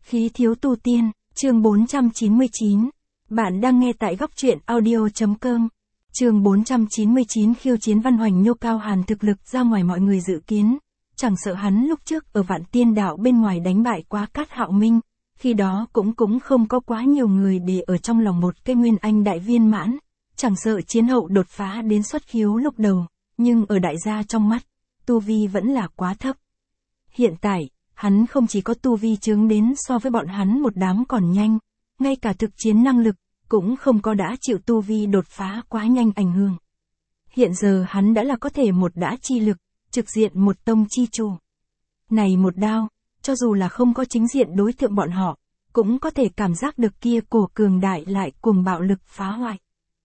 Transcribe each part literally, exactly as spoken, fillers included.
Khí thiếu tu tiên, chương bốn trăm chín mươi chín. Bạn đang nghe tại góc truyện audio.com. Chương bốn trăm chín mươi chín khiêu chiến Văn Hoành nhô Cao Hàn thực lực ra ngoài mọi người dự kiến. Chẳng sợ hắn lúc trước ở Vạn Tiên Đạo bên ngoài đánh bại Quá Cát Hạo Minh, khi đó cũng cũng không có quá nhiều người để ở trong lòng một cái nguyên anh đại viên mãn. Chẳng sợ chiến hậu đột phá đến xuất khiếu lúc đầu, nhưng ở đại gia trong mắt, tu vi vẫn là quá thấp. Hiện tại, hắn không chỉ có tu vi chướng đến so với bọn hắn một đám còn nhanh, ngay cả thực chiến năng lực, cũng không có đã chịu tu vi đột phá quá nhanh ảnh hưởng. Hiện giờ hắn đã là có thể một đã chi lực, trực diện một tông chi chủ. Này một đao, cho dù là không có chính diện đối thượng bọn họ, cũng có thể cảm giác được kia cổ cường đại lại cùng bạo lực phá hoại.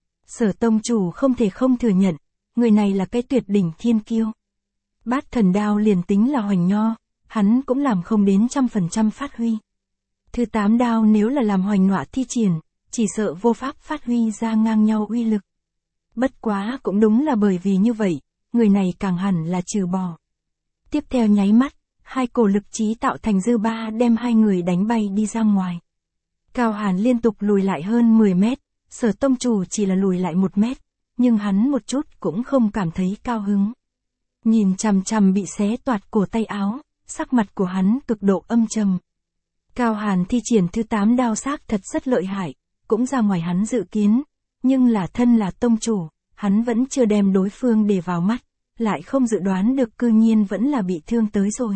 Sở tông chủ không thể không thừa nhận, người này là cái tuyệt đỉnh thiên kiêu. Bát thần đao liền tính là Hoành Nho, hắn cũng làm không đến trăm phần trăm phát huy. Thứ tám đao nếu là làm Hoành Nọa thi triển, chỉ sợ vô pháp phát huy ra ngang nhau uy lực. Bất quá cũng đúng là bởi vì như vậy, người này càng hẳn là trừ bỏ. Tiếp theo nháy mắt, hai cổ lực trí tạo thành dư ba đem hai người đánh bay đi ra ngoài. Cao Hàn liên tục lùi lại hơn mười mét, Sở tông chủ chỉ là lùi lại một mét, nhưng hắn một chút cũng không cảm thấy cao hứng. Nhìn chằm chằm bị xé toạc cổ tay áo, sắc mặt của hắn cực độ âm trầm. Cao Hàn thi triển thứ tám đao xác thật rất lợi hại, cũng ra ngoài hắn dự kiến, nhưng là thân là tông chủ, hắn vẫn chưa đem đối phương để vào mắt, lại không dự đoán được cư nhiên vẫn là bị thương tới rồi.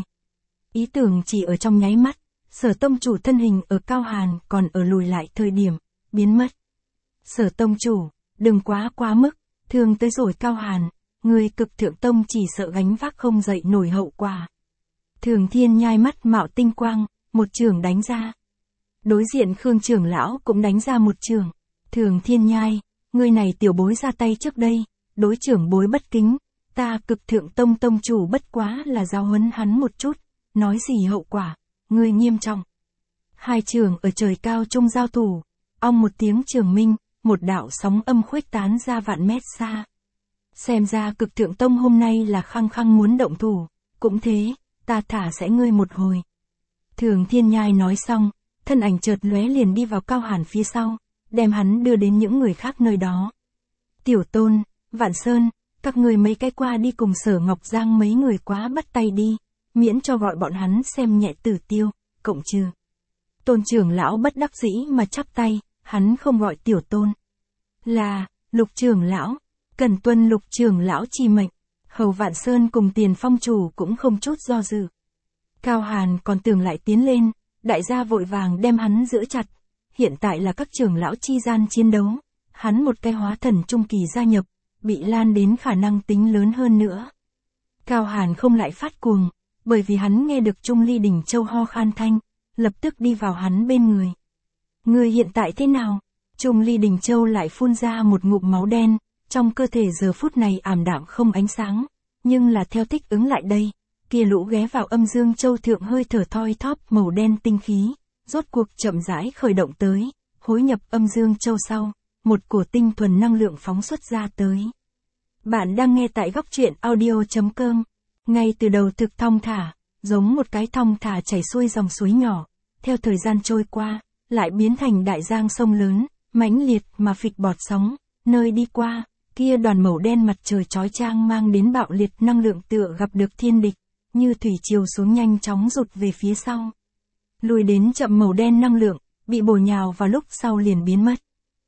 Ý tưởng chỉ ở trong nháy mắt, Sở tông chủ thân hình ở Cao Hàn còn ở lùi lại thời điểm, biến mất. Sở tông chủ, đừng quá quá mức, thương tới rồi Cao Hàn, người cực thượng tông chỉ sợ gánh vác không dậy nổi hậu quả. Thường Thiên Nhai mắt mạo tinh quang, một trường đánh ra. Đối diện Khương trưởng lão cũng đánh ra một trường. Thường Thiên Nhai, người này tiểu bối ra tay trước đây, đối trưởng bối bất kính, ta cực thượng tông tông chủ bất quá là giáo huấn hắn một chút, nói gì hậu quả, người nghiêm trọng. Hai trường ở trời cao trung giao thủ, ong một tiếng trường minh, một đạo sóng âm khuếch tán ra vạn mét xa. Xem ra cực thượng tông hôm nay là khăng khăng muốn động thủ, cũng thế, ta thả sẽ ngươi một hồi. Thường Thiên Nhai nói xong, thân ảnh chợt lóe liền đi vào Cao Hàn phía sau, đem hắn đưa đến những người khác nơi đó. Tiểu Tôn, Vạn Sơn, các người mấy cái qua đi cùng Sở Ngọc Giang mấy người quá bắt tay đi, miễn cho gọi bọn hắn xem nhẹ Tử Tiêu, cộng trừ. Tôn trưởng lão bất đắc dĩ mà chắp tay, hắn không gọi Tiểu Tôn. Là, Lục trưởng lão, cần tuân Lục trưởng lão chi mệnh. Hầu Vạn Sơn cùng Tiền Phong chủ cũng không chút do dự. Cao Hàn còn tưởng lại tiến lên, đại gia vội vàng đem hắn giữ chặt. Hiện tại là các trưởng lão chi gian chiến đấu, hắn một cái hóa thần trung kỳ gia nhập, bị lan đến khả năng tính lớn hơn nữa. Cao Hàn không lại phát cuồng, bởi vì hắn nghe được Trung Ly Đỉnh Châu ho khan thanh, lập tức đi vào hắn bên người. Người hiện tại thế nào? Trung Ly Đỉnh Châu lại phun ra một ngụm máu đen, trong cơ thể giờ phút này ảm đạm không ánh sáng, nhưng là theo thích ứng lại đây, kia lũ ghé vào âm dương châu thượng hơi thở thoi thóp màu đen tinh khí, rốt cuộc chậm rãi khởi động tới, hối nhập âm dương châu sau, một cổ tinh thuần năng lượng phóng xuất ra tới. Bạn đang nghe tại góc truyện audio.com, ngay từ đầu thực thong thả, giống một cái thong thả chảy xuôi dòng suối nhỏ, theo thời gian trôi qua, lại biến thành đại giang sông lớn, mãnh liệt mà phịch bọt sóng, nơi đi qua, kia đoàn màu đen mặt trời chói chang mang đến bạo liệt năng lượng tựa gặp được thiên địch, như thủy triều xuống nhanh chóng rụt về phía sau. Lùi đến chậm màu đen năng lượng, bị bổ nhào vào lúc sau liền biến mất.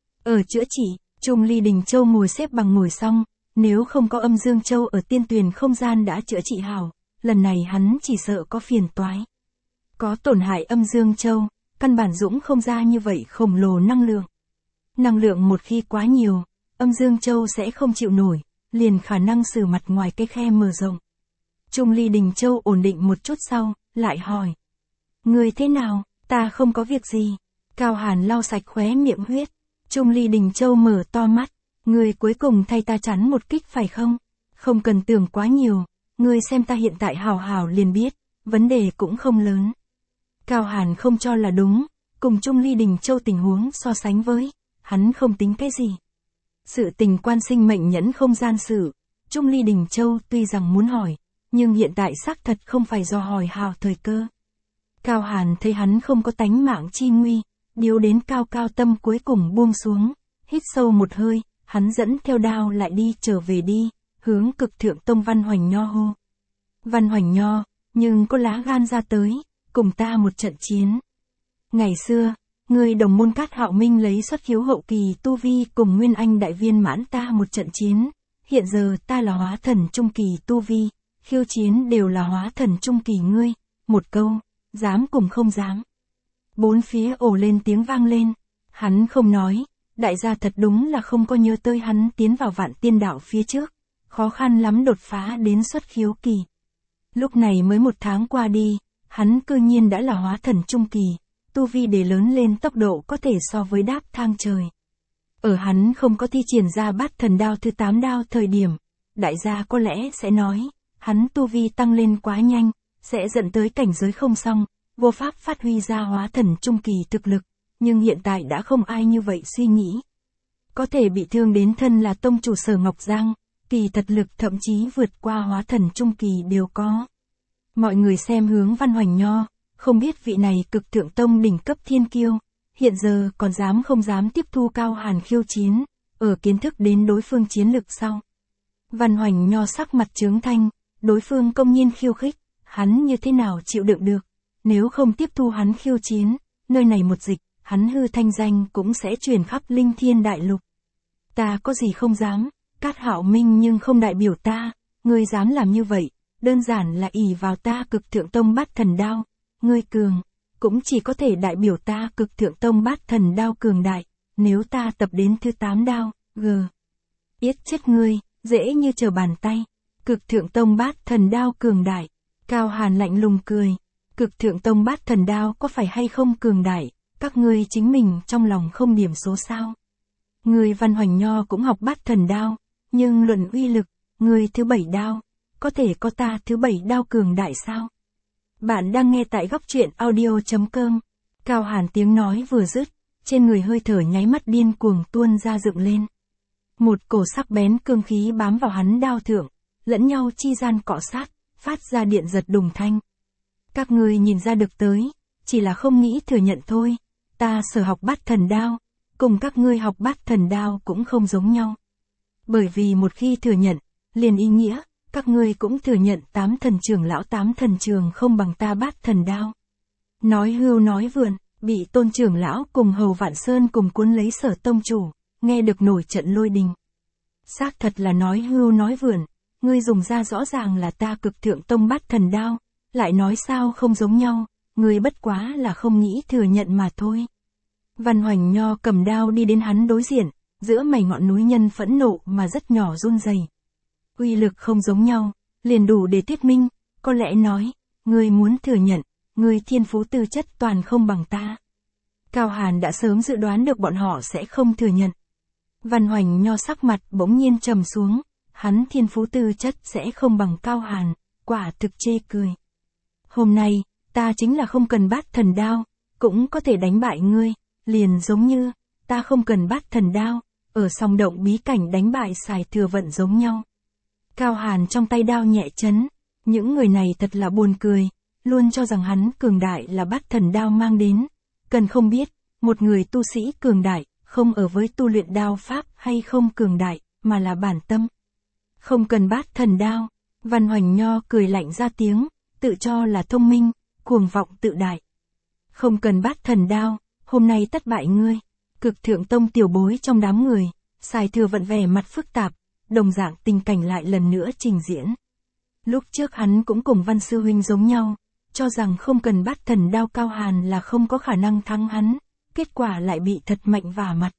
Ở chữa trị, Trung Ly Đình Châu ngồi xếp bằng ngồi xong, nếu không có âm dương châu ở tiên tuyền không gian đã chữa trị hảo, lần này hắn chỉ sợ có phiền toái. Có tổn hại âm dương châu, căn bản dũng không ra như vậy khổng lồ năng lượng. Năng lượng một khi quá nhiều, âm dương châu sẽ không chịu nổi, liền khả năng xử mặt ngoài cái khe mở rộng. Trung Ly Đình Châu ổn định một chút sau, lại hỏi. Người thế nào, ta không có việc gì. Cao Hàn lau sạch khóe miệng huyết. Trung Ly Đình Châu mở to mắt. Người cuối cùng thay ta chắn một kích phải không? Không cần tưởng quá nhiều, người xem ta hiện tại hào hào liền biết, vấn đề cũng không lớn. Cao Hàn không cho là đúng, cùng Trung Ly Đình Châu tình huống so sánh với, hắn không tính cái gì. Sự tình quan sinh mệnh nhẫn không gian sự, Trung Ly Đình Châu tuy rằng muốn hỏi, nhưng hiện tại xác thật không phải do hỏi hào thời cơ. Cao Hàn thấy hắn không có tánh mạng chi nguy, điếu đến cao cao tâm cuối cùng buông xuống, hít sâu một hơi, hắn dẫn theo đao lại đi trở về đi, hướng Cực Thượng Tông Văn Hoành Nho hô. Văn Hoành Nho, nhưng có lá gan ra tới, cùng ta một trận chiến. Ngày xưa, người đồng môn Cát Hạo Minh lấy xuất khiếu hậu kỳ tu vi cùng Nguyên Anh đại viên mãn ta một trận chiến, hiện giờ ta là hóa thần trung kỳ tu vi, khiêu chiến đều là hóa thần trung kỳ ngươi, một câu, dám cùng không dám. Bốn phía ồ lên tiếng vang lên, hắn không nói, đại gia thật đúng là không có nhớ tới hắn tiến vào Vạn Tiên Đạo phía trước, khó khăn lắm đột phá đến xuất khiếu kỳ. Lúc này mới một tháng qua đi, hắn cư nhiên đã là hóa thần trung kỳ, tu vi để lớn lên tốc độ có thể so với đáp thang trời. Ở hắn không có thi triển ra Bát Thần Đao thứ tám đao thời điểm, đại gia có lẽ sẽ nói, hắn tu vi tăng lên quá nhanh, sẽ dẫn tới cảnh giới không xong, vô pháp phát huy ra hóa thần trung kỳ thực lực, nhưng hiện tại đã không ai như vậy suy nghĩ. Có thể bị thương đến thân là tông chủ Sở Ngọc Giang, kỳ thật lực thậm chí vượt qua hóa thần trung kỳ đều có. Mọi người xem hướng Văn Hoành Nho, không biết vị này Cực Thượng Tông đỉnh cấp thiên kiêu, hiện giờ còn dám không dám tiếp thu Cao Hàn khiêu chiến, ở kiến thức đến đối phương chiến lực sau. Văn Hoành Nho sắc mặt chướng thanh, đối phương công nhiên khiêu khích, hắn như thế nào chịu đựng được, nếu không tiếp thu hắn khiêu chiến, nơi này một dịch, hắn hư thanh danh cũng sẽ truyền khắp linh thiên đại lục. Ta có gì không dám, Cát Hạo Minh nhưng không đại biểu ta, ngươi dám làm như vậy, đơn giản là ỷ vào ta Cực Thượng Tông Bát Thần Đao, ngươi cường, cũng chỉ có thể đại biểu ta Cực Thượng Tông Bát Thần Đao cường đại, nếu ta tập đến thứ tám đao, gờ, yết chết ngươi, dễ như trở bàn tay. Cực Thượng Tông Bát Thần Đao cường đại, Cao Hàn lạnh lùng cười, Cực Thượng Tông Bát Thần Đao có phải hay không cường đại, các ngươi chính mình trong lòng không điểm số sao. Người Văn Hoành Nho cũng học Bát Thần Đao, nhưng luận uy lực, người thứ bảy đao, có thể có ta thứ bảy đao cường đại sao? Bạn đang nghe tại góc truyện audio chấm com. Cao Hàn tiếng nói vừa dứt, trên người hơi thở nháy mắt điên cuồng tuôn ra dựng lên. Một cổ sắc bén cương khí bám vào hắn đao thượng, lẫn nhau chi gian cọ sát, phát ra điện giật đùng thanh. Các ngươi nhìn ra được tới, chỉ là không nghĩ thừa nhận thôi, ta sở học Bát Thần Đao, cùng các ngươi học Bát Thần Đao cũng không giống nhau. Bởi vì một khi thừa nhận, liền ý nghĩa, các ngươi cũng thừa nhận tám thần trường lão tám thần trường không bằng ta Bát Thần Đao. Nói hưu nói vượn, bị Tôn trưởng lão cùng Hầu Vạn Sơn cùng cuốn lấy Sở tông chủ, nghe được nổi trận lôi đình. Xác thật là nói hưu nói vượn, ngươi dùng ra rõ ràng là ta Cực Thượng Tông Bát Thần Đao, lại nói sao không giống nhau, ngươi bất quá là không nghĩ thừa nhận mà thôi. Văn Hoành Nho cầm đao đi đến hắn đối diện, giữa mày ngọn núi nhân phẫn nộ mà rất nhỏ run rẩy. Uy lực không giống nhau, liền đủ để thuyết minh, có lẽ nói, ngươi muốn thừa nhận, ngươi thiên phú tư chất toàn không bằng ta. Cao Hàn đã sớm dự đoán được bọn họ sẽ không thừa nhận. Văn Hoành Nho sắc mặt bỗng nhiên trầm xuống, hắn thiên phú tư chất sẽ không bằng Cao Hàn, quả thực chê cười. Hôm nay, ta chính là không cần Bát Thần Đao, cũng có thể đánh bại ngươi, liền giống như, ta không cần Bát Thần Đao, ở song động bí cảnh đánh bại Sài Thừa Vận giống nhau. Cao Hàn trong tay đao nhẹ chấn, những người này thật là buồn cười, luôn cho rằng hắn cường đại là Bát Thần Đao mang đến, cần không biết, một người tu sĩ cường đại, không ở với tu luyện đao pháp hay không cường đại, mà là bản tâm. Không cần Bát Thần Đao, Văn Hoành Nho cười lạnh ra tiếng, tự cho là thông minh, cuồng vọng tự đại. Không cần Bát Thần Đao, hôm nay tất bại ngươi. Cực Thượng Tông tiểu bối trong đám người, Sài Thừa Vận vẻ mặt phức tạp, đồng dạng tình cảnh lại lần nữa trình diễn. Lúc trước hắn cũng cùng Văn Sư Huynh giống nhau, cho rằng không cần Bát Thần Đao Cao Hàn là không có khả năng thắng hắn, kết quả lại bị thật mạnh vả mặt.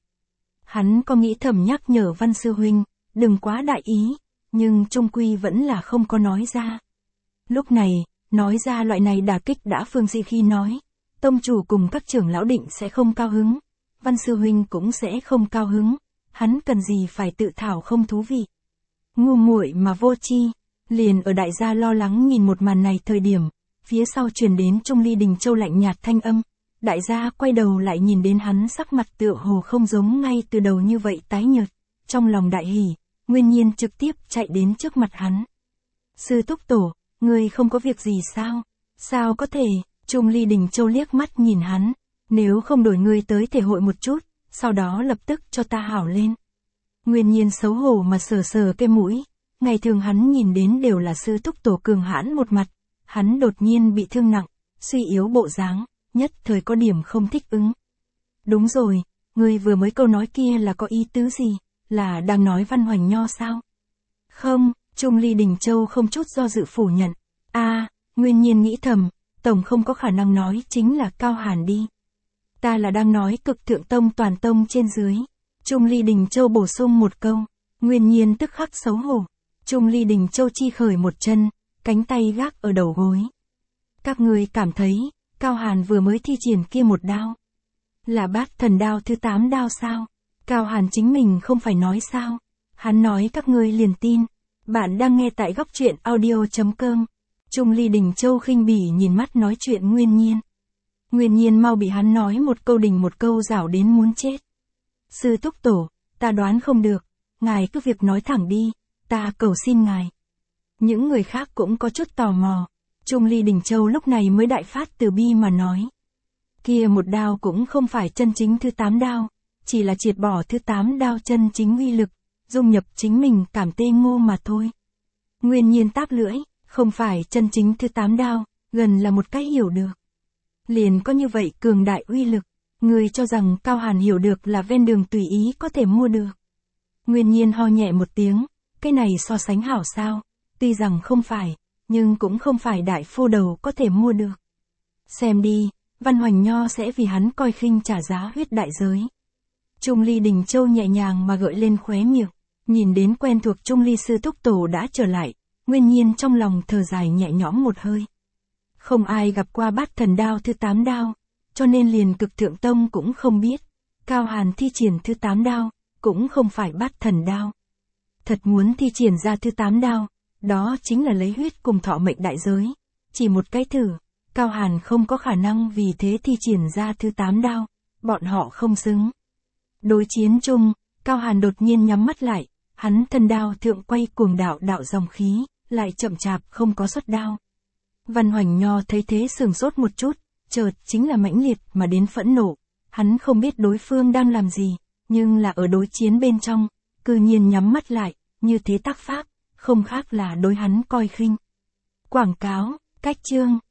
Hắn có nghĩ thầm nhắc nhở Văn Sư Huynh, đừng quá đại ý, nhưng chung quy vẫn là không có nói ra. Lúc này, nói ra loại này đả kích đã phương dị khi nói, tông chủ cùng các trưởng lão định sẽ không cao hứng, Văn Sư Huynh cũng sẽ không cao hứng, hắn cần gì phải tự thảo không thú vị. Ngu muội mà vô chi, liền ở đại gia lo lắng nhìn một màn này thời điểm, phía sau truyền đến Trung Ly Đình Châu lạnh nhạt thanh âm, đại gia quay đầu lại nhìn đến hắn sắc mặt tựa hồ không giống ngay từ đầu như vậy tái nhợt, trong lòng đại hỉ, nguyên nhiên trực tiếp chạy đến trước mặt hắn. Sư Túc Tổ, ngươi không có việc gì sao? Sao có thể? Trung Ly Đình Châu liếc mắt nhìn hắn, nếu không đổi ngươi tới thể hội một chút, sau đó lập tức cho ta hảo lên. Nguyên Nhiên xấu hổ mà sờ sờ cái mũi, ngày thường hắn nhìn đến đều là sư thúc tổ cường hãn một mặt, hắn đột nhiên bị thương nặng, suy yếu bộ dáng, nhất thời có điểm không thích ứng. Đúng rồi, ngươi vừa mới câu nói kia là có ý tứ gì, là đang nói Văn Hoành Nho sao? Không, Trung Ly Đình Châu không chút do dự phủ nhận. A, à, Nguyên Nhiên nghĩ thầm, tổng không có khả năng nói chính là Cao Hàn đi. Ta là đang nói Cực Thượng Tông toàn tông trên dưới. Trung Ly Đình Châu bổ sung một câu, Nguyên Nhiên tức khắc xấu hổ. Trung Ly Đình Châu chi khởi một chân, cánh tay gác ở đầu gối. Các ngươi cảm thấy, Cao Hàn vừa mới thi triển kia một đao. Là Bát Thần đao thứ tám đao sao? Cao Hàn chính mình không phải nói sao? Hắn nói các ngươi liền tin. Bạn đang nghe tại góc truyện audio chấm com. Trung Ly Đình Châu khinh bỉ nhìn mắt nói chuyện Nguyên Nhiên. Nguyên Nhiên mau bị hắn nói một câu đình một câu rảo đến muốn chết. Sư thúc tổ, ta đoán không được, ngài cứ việc nói thẳng đi, ta cầu xin ngài. Những người khác cũng có chút tò mò. Trung Ly Đình Châu lúc này mới đại phát từ bi mà nói. Kia một đao cũng không phải chân chính thứ tám đao, chỉ là triệt bỏ thứ tám đao chân chính uy lực, dung nhập chính mình cảm tê ngô mà thôi. Nguyên Nhiên táp lưỡi, không phải chân chính thứ tám đao, gần là một cái hiểu được. Liền có như vậy cường đại uy lực, người cho rằng Cao Hàn hiểu được là ven đường tùy ý có thể mua được. Nguyên Nhiên ho nhẹ một tiếng, cái này so sánh hảo sao, tuy rằng không phải, nhưng cũng không phải đại phu đầu có thể mua được. Xem đi, Văn Hoành Nho sẽ vì hắn coi khinh trả giá huyết đại giới. Trung Ly Đình Châu nhẹ nhàng mà gợi lên khóe miệng, nhìn đến quen thuộc Trung Ly sư thúc tổ đã trở lại, Nguyên Nhiên trong lòng thở dài nhẹ nhõm một hơi. Không ai gặp qua Bát Thần đao thứ tám đao, cho nên liền Cực Thượng Tông cũng không biết, Cao Hàn thi triển thứ tám đao, cũng không phải Bát Thần đao. Thật muốn thi triển ra thứ tám đao, đó chính là lấy huyết cùng thọ mệnh đại giới, chỉ một cái thử, Cao Hàn không có khả năng vì thế thi triển ra thứ tám đao, bọn họ không xứng. Đối chiến chung, Cao Hàn đột nhiên nhắm mắt lại, hắn thân đao thượng quay cuồng đạo đạo dòng khí, lại chậm chạp không có xuất đao. Văn Hoành Nho thấy thế sửng sốt một chút, chợt chính là mãnh liệt mà đến phẫn nộ, hắn không biết đối phương đang làm gì, nhưng là ở đối chiến bên trong, cư nhiên nhắm mắt lại, như thế tác pháp, không khác là đối hắn coi khinh. Quảng cáo, cách chương.